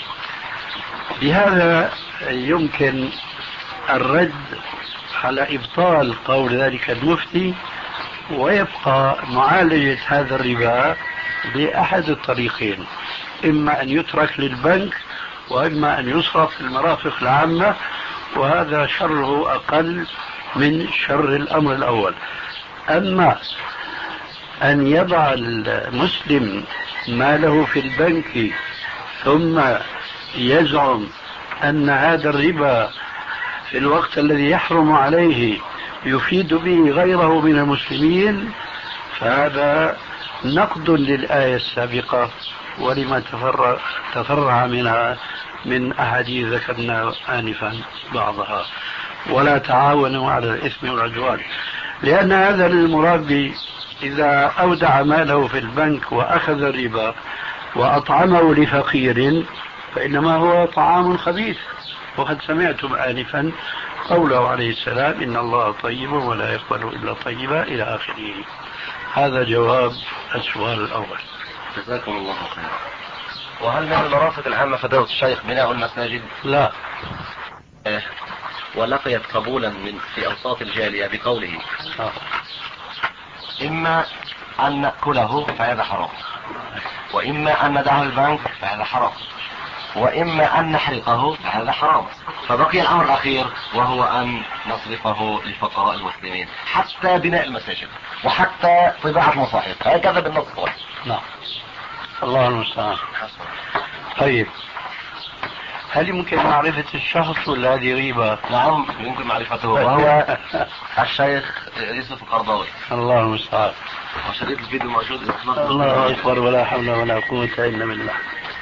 بهذا يمكن الرد على إبطال قول ذلك المفتي، ويبقى معالجة هذا الربا بأحد الطريقين: إما أن يترك للبنك، وإما أن يصرف في المرافق العامة، وهذا شره أقل من شر الأمر الأول. أما أن يضع المسلم ماله في البنك ثم يزعم أن هذا الربا في الوقت الذي يحرم عليه يفيد به غيره من المسلمين، فهذا نقد للآية السابقة ولما تفرع, تفرع منها من أحاديث ذكرنا آنفا بعضها: ولا تعاونوا على الإثم والعدوان. لأن هذا المرابي إذا أودع ماله في البنك وأخذ الربا وأطعمه لفقير فإنما هو طعام خبيث. وقد سمعتم آنفا قوله عليه السلام: إن الله طيب ولا يقبل إلا طيبا إلى آخره. هذا جواب السؤال الأول. جزاكم الله خيرا. وهل من المرافق العامة فضيلة الشيخ بناء المساجد؟ لا. إيه. ولقيت قبولا من في أوساط الجالية بقوله: آه. إما أن نأكله فهذا حرام، وإما أن ندعه البنك فهذا حرام، وإما أن نحرقه فهذا حرام. فبقي الأمر الأخير وهو أن نصرفه لفقراء المسلمين، حتى بناء المساجد وحتى طباعة المصاحف. هكذا بالنص. نعم. الله المستعان. طيب، هل يمكن معرفة الشخص ولا هذه غيبة؟ نعم يمكن معرفته، وهو الشيخ يوسف القرضاوي. الله المستعان. وشريط الفيديو موجود. الله أكبر، ولا حول ولا قوة إلا بالله.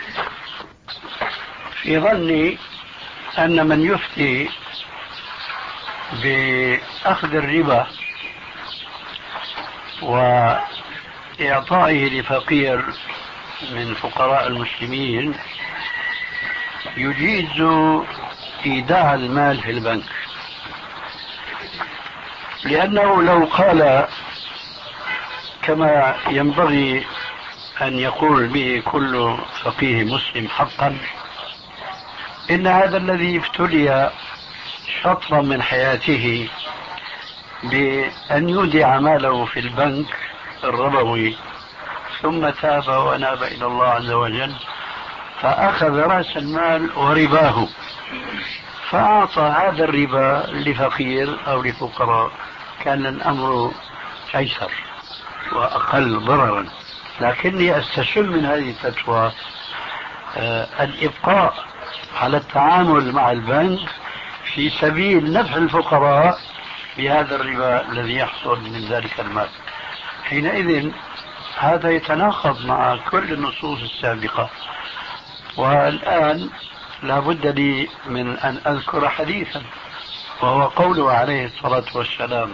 في ظني أن من يفتي بأخذ الربا وإعطائه لفقير من فقراء المسلمين يجيز إيداع المال في البنك، لأنه لو قال كما ينبغي أن يقول به كل فقيه مسلم حقا إن هذا الذي ابتلي شطرا من حياته بأن يودع ماله في البنك الربوي ثم تاب وأناب إلى الله عز وجل فأخذ رأس المال ورباه فأعطى هذا الربا لفقير أو لفقراء، كان الأمر أيسر وأقل ضررا. لكني أستشم من هذه الفتوى آه الإبقاء على التعامل مع البنك في سبيل نفع الفقراء بهذا الربا الذي يحصل من ذلك المال. حينئذ هذا يتناقض مع كل النصوص السابقة. والآن لا بد لي من أن أذكر حديثا، وهو قوله عليه الصلاة والسلام: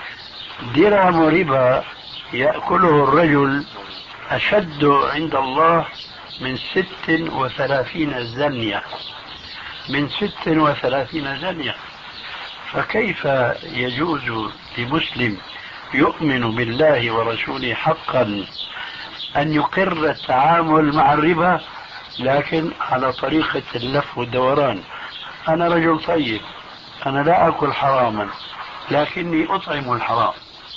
درهم ربا يأكله الرجل أشد عند الله من ست وثلاثين زنية، من ست وثلاثين زنية. فكيف يجوز لمسلم يؤمن بالله ورسوله حقا أن يقر التعامل مع الربا لكن على طريقة اللف والدوران؟ أنا رجل طيب، أنا لا أكل حراما لكني أطعم الحرام،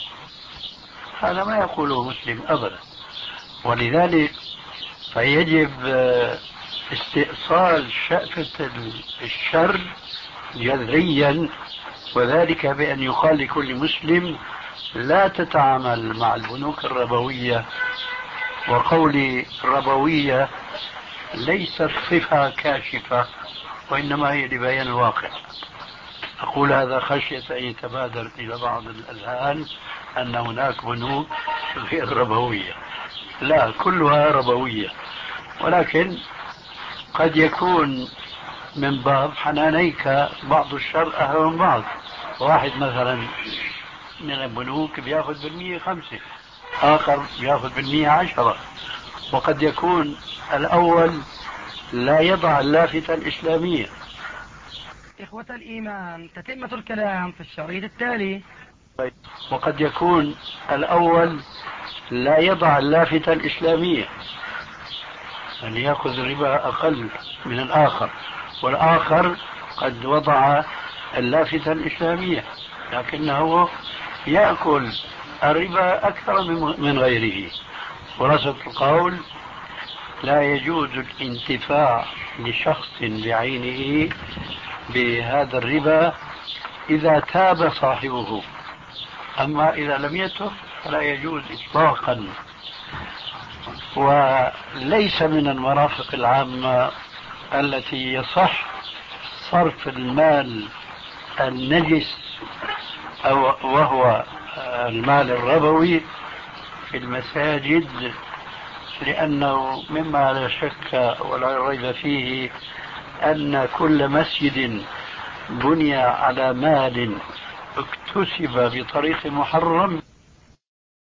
هذا ما يقوله مسلم أبدا. ولذلك فيجب استئصال شأفة الشر جذريا، وذلك بأن يقال لكل مسلم لا تتعامل مع البنوك الربوية. وقولي ربوية ليست صفة كاشفة، وإنما هي لبيان الواقع. أقول هذا خشية أن يتبادر إلى بعض الأذهان أن هناك بنوك غير ربوية، لا، كلها ربوية، ولكن قد يكون من باب حنانيك بعض الشر أهل من بعض. واحد مثلا من البنوك بياخذ بالمية خمسة، آخر بياخذ بالمية عشرة، وقد يكون الأول لا يضع اللافتة الإسلامية. إخوة الإيمان، تتمة الكلام في الشريط التالي. وقد يكون الأول لا يضع اللافتة الإسلامية، أن يأخذ الربا أقل من الآخر، والآخر قد وضع اللافتة الإسلامية لكنه يأكل الربا أكثر من غيره. خلاصة القول: لا يجوز الانتفاع لشخص بعينه بهذا الربا إذا تاب صاحبه، أما إذا لم يتب فلا يجوز إطلاقا. وليس من المرافق العامة التي يصح صرف المال النجس أو وهو المال الربوي في المساجد، لأنه مما لا شك ولا ريب فيه أن كل مسجد بني على مال اكتسب بطريق محرم